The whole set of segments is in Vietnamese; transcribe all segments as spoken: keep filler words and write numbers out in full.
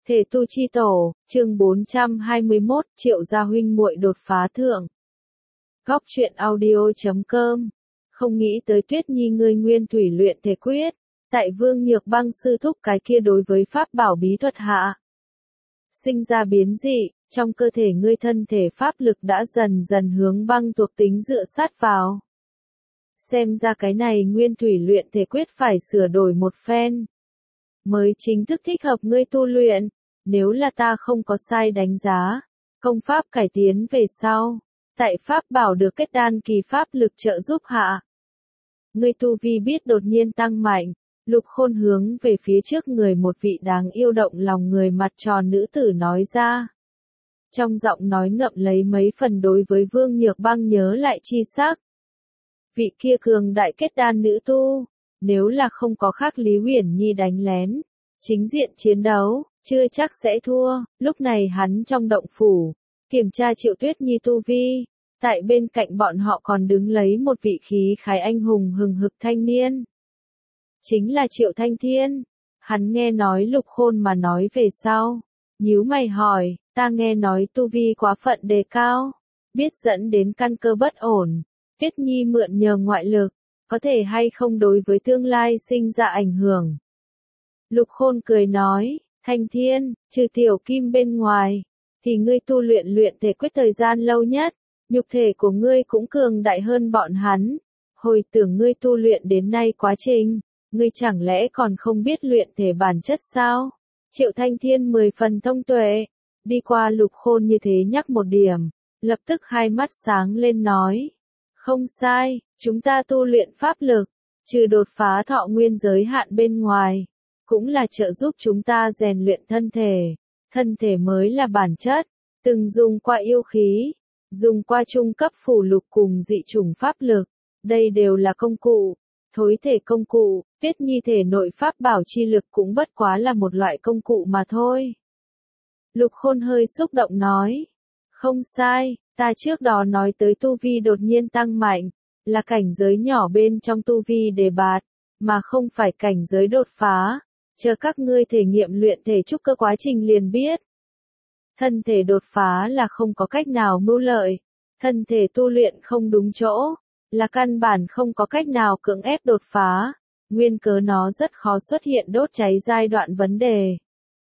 Thể tu chi tổ, chương bốn trăm hai mươi mốt, Triệu gia huynh muội đột phá thượng. Góc truyện audio chấm com. Không nghĩ tới Tuyết Nhi ngươi nguyên thủy luyện thể quyết, tại Vương Nhược Băng sư thúc cái kia đối với pháp bảo bí thuật hạ. Sinh ra biến dị, trong cơ thể ngươi thân thể pháp lực đã dần dần hướng băng thuộc tính dựa sát vào. Xem ra cái này nguyên thủy luyện thể quyết phải sửa đổi một phen. Mới chính thức thích hợp ngươi tu luyện, nếu là ta không có sai đánh giá, công pháp cải tiến về sau, tại pháp bảo được kết đan kỳ pháp lực trợ giúp hạ. Ngươi tu vi biết đột nhiên tăng mạnh, Lục Khôn hướng về phía trước người một vị đáng yêu động lòng người mặt tròn nữ tử nói ra. Trong giọng nói ngậm lấy mấy phần đối với Vương Nhược Băng nhớ lại chi sắc. Vị kia cường đại kết đan nữ tu, nếu là không có khác Lý Huyền Nhi đánh lén, chính diện chiến đấu, chưa chắc sẽ thua. Lúc này hắn trong động phủ, kiểm tra Triệu Tuyết Nhi tu vi, tại bên cạnh bọn họ còn đứng lấy một vị khí khái anh hùng hừng hực thanh niên. Chính là Triệu Thanh Thiên. Hắn nghe nói Lục Khôn mà nói về sau, nhíu mày hỏi, ta nghe nói tu vi quá phận đề cao, biết dẫn đến căn cơ bất ổn. Tuyết Nhi mượn nhờ ngoại lực, có thể hay không đối với tương lai sinh ra ảnh hưởng. Lục Khôn cười nói, Thanh Thiên, trừ tiểu kim bên ngoài, thì ngươi tu luyện luyện thể quyết thời gian lâu nhất, nhục thể của ngươi cũng cường đại hơn bọn hắn. Hồi tưởng ngươi tu luyện đến nay quá trình, ngươi chẳng lẽ còn không biết luyện thể bản chất sao? Triệu Thanh Thiên mười phần thông tuệ, đi qua Lục Khôn như thế nhắc một điểm, lập tức hai mắt sáng lên nói. Không sai, chúng ta tu luyện pháp lực, trừ đột phá thọ nguyên giới hạn bên ngoài, cũng là trợ giúp chúng ta rèn luyện thân thể. Thân thể mới là bản chất, từng dùng qua yêu khí, dùng qua trung cấp phù lục cùng dị chủng pháp lực, đây đều là công cụ, thối thể công cụ. Tuyết Nhi thể nội pháp bảo chi lực cũng bất quá là một loại công cụ mà thôi. Lục Khôn hơi xúc động nói, không sai, ta trước đó nói tới tu vi đột nhiên tăng mạnh, là cảnh giới nhỏ bên trong tu vi đề bạt, mà không phải cảnh giới đột phá. Chờ các ngươi thể nghiệm luyện thể trúc cơ quá trình liền biết. Thân thể đột phá là không có cách nào mưu lợi, thân thể tu luyện không đúng chỗ, là căn bản không có cách nào cưỡng ép đột phá, nguyên cớ nó rất khó xuất hiện đốt cháy giai đoạn vấn đề.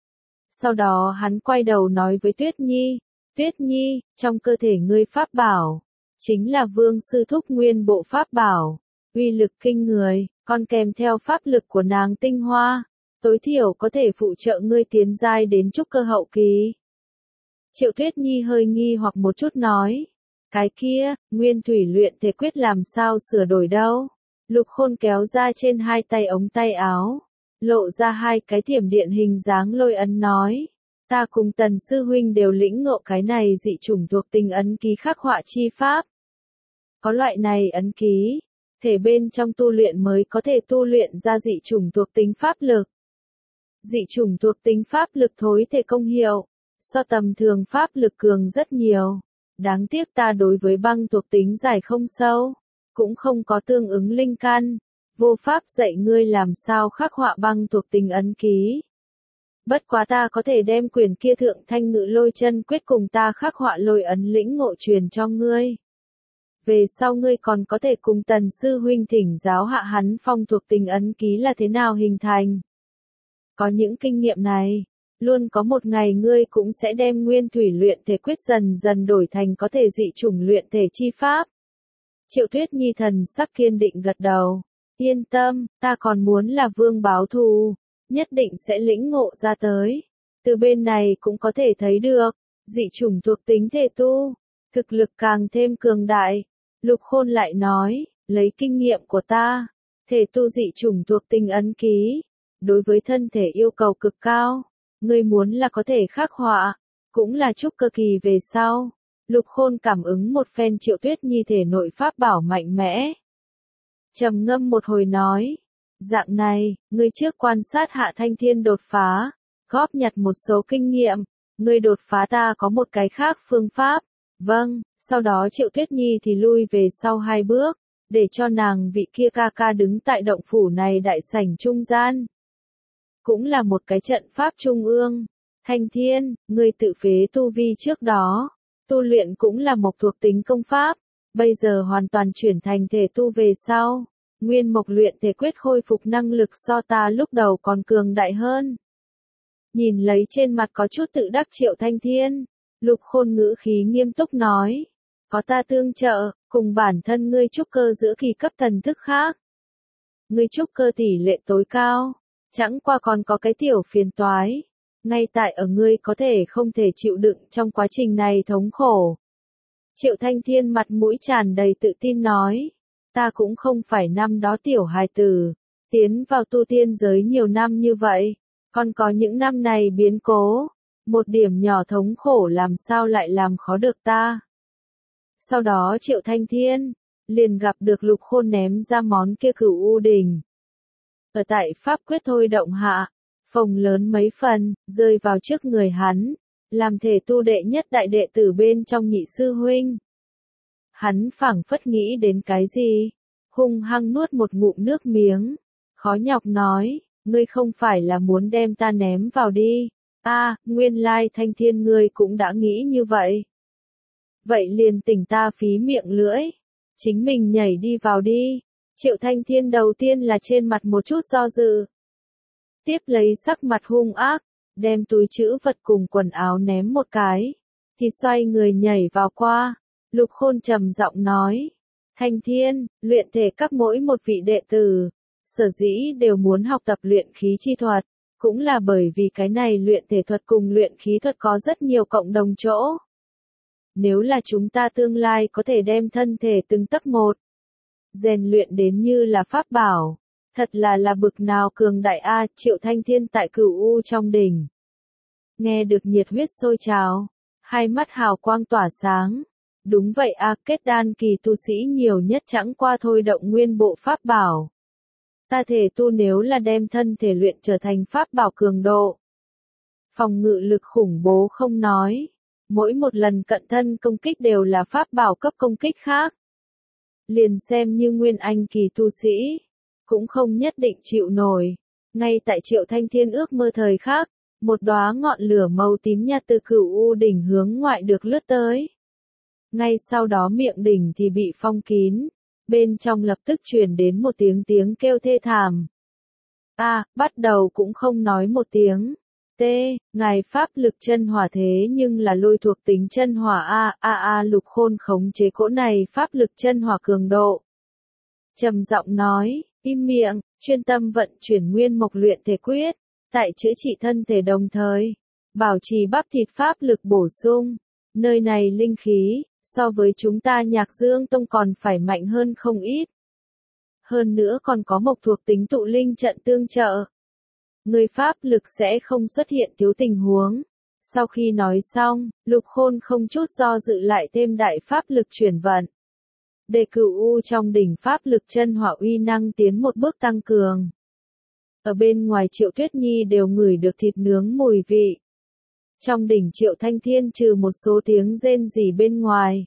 Sau đó hắn quay đầu nói với Tuyết Nhi, Tuyết Nhi, trong cơ thể ngươi pháp bảo, chính là Vương sư thúc nguyên bộ pháp bảo, uy lực kinh người, còn kèm theo pháp lực của nàng tinh hoa, tối thiểu có thể phụ trợ ngươi tiến giai đến trúc cơ hậu kỳ. Triệu Tuyết Nhi hơi nghi hoặc một chút nói, cái kia, nguyên thủy luyện thể quyết làm sao sửa đổi đâu? Lục Khôn kéo ra trên hai tay ống tay áo, lộ ra hai cái thiểm điện hình dáng lôi ấn nói, ta cùng Tần sư huynh đều lĩnh ngộ cái này dị chủng thuộc tính ấn ký khắc họa chi pháp. Có loại này ấn ký, thể bên trong tu luyện mới có thể tu luyện ra dị chủng thuộc tính pháp lực. Dị chủng thuộc tính pháp lực thối thể công hiệu, so tầm thường pháp lực cường rất nhiều. Đáng tiếc ta đối với băng thuộc tính giải không sâu, cũng không có tương ứng linh căn, vô pháp dạy ngươi làm sao khắc họa băng thuộc tính ấn ký. Bất quá ta có thể đem quyền kia thượng thanh ngự lôi chân quyết cùng ta khắc họa lôi ấn lĩnh ngộ truyền cho ngươi. Về sau ngươi còn có thể cùng Tần sư huynh thỉnh giáo hạ hắn phong thuộc tính ấn ký là thế nào hình thành. Có những kinh nghiệm này, luôn có một ngày ngươi cũng sẽ đem nguyên thủy luyện thể quyết dần dần đổi thành có thể dị chủng luyện thể chi pháp. Triệu Tuyết Nhi thần sắc kiên định gật đầu. Yên tâm, ta còn muốn là vương báo thù, nhất định sẽ lĩnh ngộ ra tới. Từ bên này cũng có thể thấy được, dị chủng thuộc tính thể tu, thực lực càng thêm cường đại. Lục Khôn lại nói, lấy kinh nghiệm của ta, thể tu dị chủng thuộc tính ấn ký, đối với thân thể yêu cầu cực cao. Ngươi muốn là có thể khắc họa, cũng là trúc cơ kỳ về sau. Lục Khôn cảm ứng một phen Triệu Tuyết Nhi thể nội pháp bảo mạnh mẽ. Trầm ngâm một hồi nói, dạng này, ngươi trước quan sát hạ Thanh Thiên đột phá, góp nhặt một số kinh nghiệm, ngươi đột phá ta có một cái khác phương pháp. Vâng, sau đó Triệu Tuyết Nhi thì lui về sau hai bước, để cho nàng vị kia ca ca đứng tại động phủ này đại sảnh trung gian. Cũng là một cái trận pháp trung ương, Thanh Thiên, ngươi tự phế tu vi trước đó, tu luyện cũng là mộc thuộc tính công pháp, bây giờ hoàn toàn chuyển thành thể tu về sau. Nguyên mộc luyện thể quyết khôi phục năng lực so ta lúc đầu còn cường đại hơn. Nhìn lấy trên mặt có chút tự đắc Triệu Thanh Thiên, Lục Khôn ngữ khí nghiêm túc nói. Có ta tương trợ, cùng bản thân ngươi trúc cơ giữa kỳ cấp thần thức khác. Ngươi trúc cơ tỷ lệ tối cao, chẳng qua còn có cái tiểu phiền toái. Ngay tại ở ngươi có thể không thể chịu đựng trong quá trình này thống khổ. Triệu Thanh Thiên mặt mũi tràn đầy tự tin nói. Ta cũng không phải năm đó tiểu hài tử, tiến vào tu tiên giới nhiều năm như vậy, còn có những năm này biến cố, một điểm nhỏ thống khổ làm sao lại làm khó được ta. Sau đó Triệu Thanh Thiên, liền gặp được Lục Khôn ném ra món kia Cửu U Đình. Ở tại pháp quyết thôi động hạ, phồng lớn mấy phần, rơi vào trước người hắn, làm thể tu đệ nhất đại đệ tử bên trong nhị sư huynh. Hắn phảng phất nghĩ đến cái gì, hung hăng nuốt một ngụm nước miếng, khó nhọc nói, ngươi không phải là muốn đem ta ném vào đi, a, à, nguyên lai Thanh Thiên ngươi cũng đã nghĩ như vậy. Vậy liền tỉnh ta phí miệng lưỡi, chính mình nhảy đi vào đi. Triệu Thanh Thiên đầu tiên là trên mặt một chút do dự. Tiếp lấy sắc mặt hung ác, đem túi trữ vật cùng quần áo ném một cái, thì xoay người nhảy vào qua. Lục Khôn trầm giọng nói, Thanh Thiên, luyện thể các mỗi một vị đệ tử, sở dĩ đều muốn học tập luyện khí chi thuật, cũng là bởi vì cái này luyện thể thuật cùng luyện khí thuật có rất nhiều cộng đồng chỗ. Nếu là chúng ta tương lai có thể đem thân thể từng tấc một, rèn luyện đến như là pháp bảo, thật là là bực nào cường đại a. Triệu Thanh Thiên tại Cửu U trong đỉnh, nghe được nhiệt huyết sôi trào, hai mắt hào quang tỏa sáng. Đúng vậy a, kết đan kỳ tu sĩ nhiều nhất chẳng qua thôi động nguyên bộ pháp bảo. Ta thể tu nếu là đem thân thể luyện trở thành pháp bảo cường độ, phòng ngự lực khủng bố không nói, mỗi một lần cận thân công kích đều là pháp bảo cấp công kích khác. Liền xem như nguyên anh kỳ tu sĩ, cũng không nhất định chịu nổi. Ngay tại Triệu Thanh Thiên ước mơ thời khắc, một đóa ngọn lửa màu tím nhạt từ Cửu U đỉnh hướng ngoại được lướt tới. Ngay sau đó miệng đỉnh thì bị phong kín, bên trong lập tức truyền đến một tiếng tiếng kêu thê thảm. A, à, bắt đầu cũng không nói một tiếng. T, ngài pháp lực chân hỏa thế nhưng là lôi thuộc tính chân hỏa a, a a Lục Khôn khống chế cỗ này pháp lực chân hỏa cường độ. Trầm giọng nói, im miệng, chuyên tâm vận chuyển nguyên mộc luyện thể quyết, tại chữa trị thân thể đồng thời, bảo trì bắp thịt pháp lực bổ sung. Nơi này linh khí, so với chúng ta Nhạc Dương Tông còn phải mạnh hơn không ít. Hơn nữa còn có mộc thuộc tính tụ linh trận tương trợ. Người pháp lực sẽ không xuất hiện thiếu tình huống. Sau khi nói xong, Lục Khôn không chút do dự lại thêm đại pháp lực chuyển vận. Để Cửu U trong đỉnh pháp lực chân hỏa uy năng tiến một bước tăng cường. Ở bên ngoài Triệu Tuyết Nhi đều ngửi được thịt nướng mùi vị. Trong đỉnh Triệu Thanh Thiên trừ một số tiếng rên rỉ bên ngoài,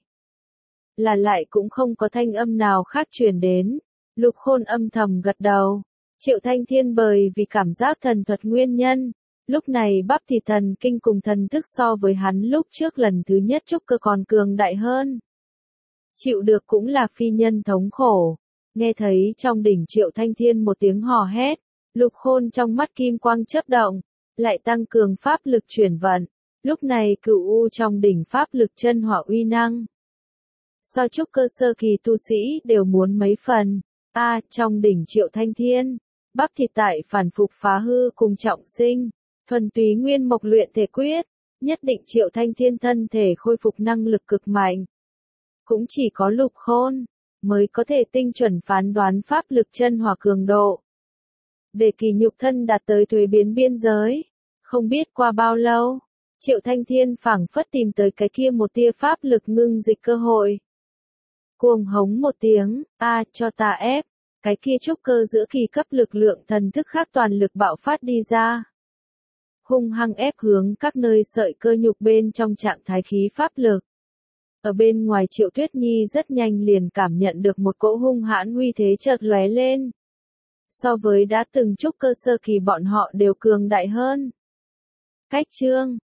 là lại cũng không có thanh âm nào khác truyền đến. Lục Khôn âm thầm gật đầu. Triệu Thanh Thiên bởi vì cảm giác thần thuật nguyên nhân, lúc này bắp thịt thần kinh cùng thần thức so với hắn lúc trước lần thứ nhất trúc cơ còn cường đại hơn. Chịu được cũng là phi nhân thống khổ. Nghe thấy trong đỉnh Triệu Thanh Thiên một tiếng hò hét, Lục Khôn trong mắt kim quang chớp động, lại tăng cường pháp lực chuyển vận. Lúc này Cửu U trong đỉnh pháp lực chân hỏa uy năng, so trúc cơ sơ kỳ tu sĩ đều muốn mấy phần. A, à, trong đỉnh Triệu Thanh Thiên, bắp thịt tại phản phục phá hư cùng trọng sinh, thuần túy nguyên mộc luyện thể quyết, nhất định Triệu Thanh Thiên thân thể khôi phục năng lực cực mạnh. Cũng chỉ có Lục Khôn mới có thể tinh chuẩn phán đoán pháp lực chân hỏa cường độ. Để kỳ nhục thân đạt tới thuế biến biên giới, không biết qua bao lâu, Triệu Thanh Thiên phảng phất tìm tới cái kia một tia pháp lực ngưng dịch cơ hội. Cuồng hống một tiếng, a, à, cho ta ép, cái kia trúc cơ giữa kỳ cấp lực lượng thần thức khác toàn lực bạo phát đi ra. Hung hăng ép hướng các nơi sợi cơ nhục bên trong trạng thái khí pháp lực. Ở bên ngoài Triệu Tuyết Nhi rất nhanh liền cảm nhận được một cỗ hung hãn uy thế chợt lóe lên. So với đã từng trúc cơ sơ kỳ bọn họ đều cường đại hơn. Cách chương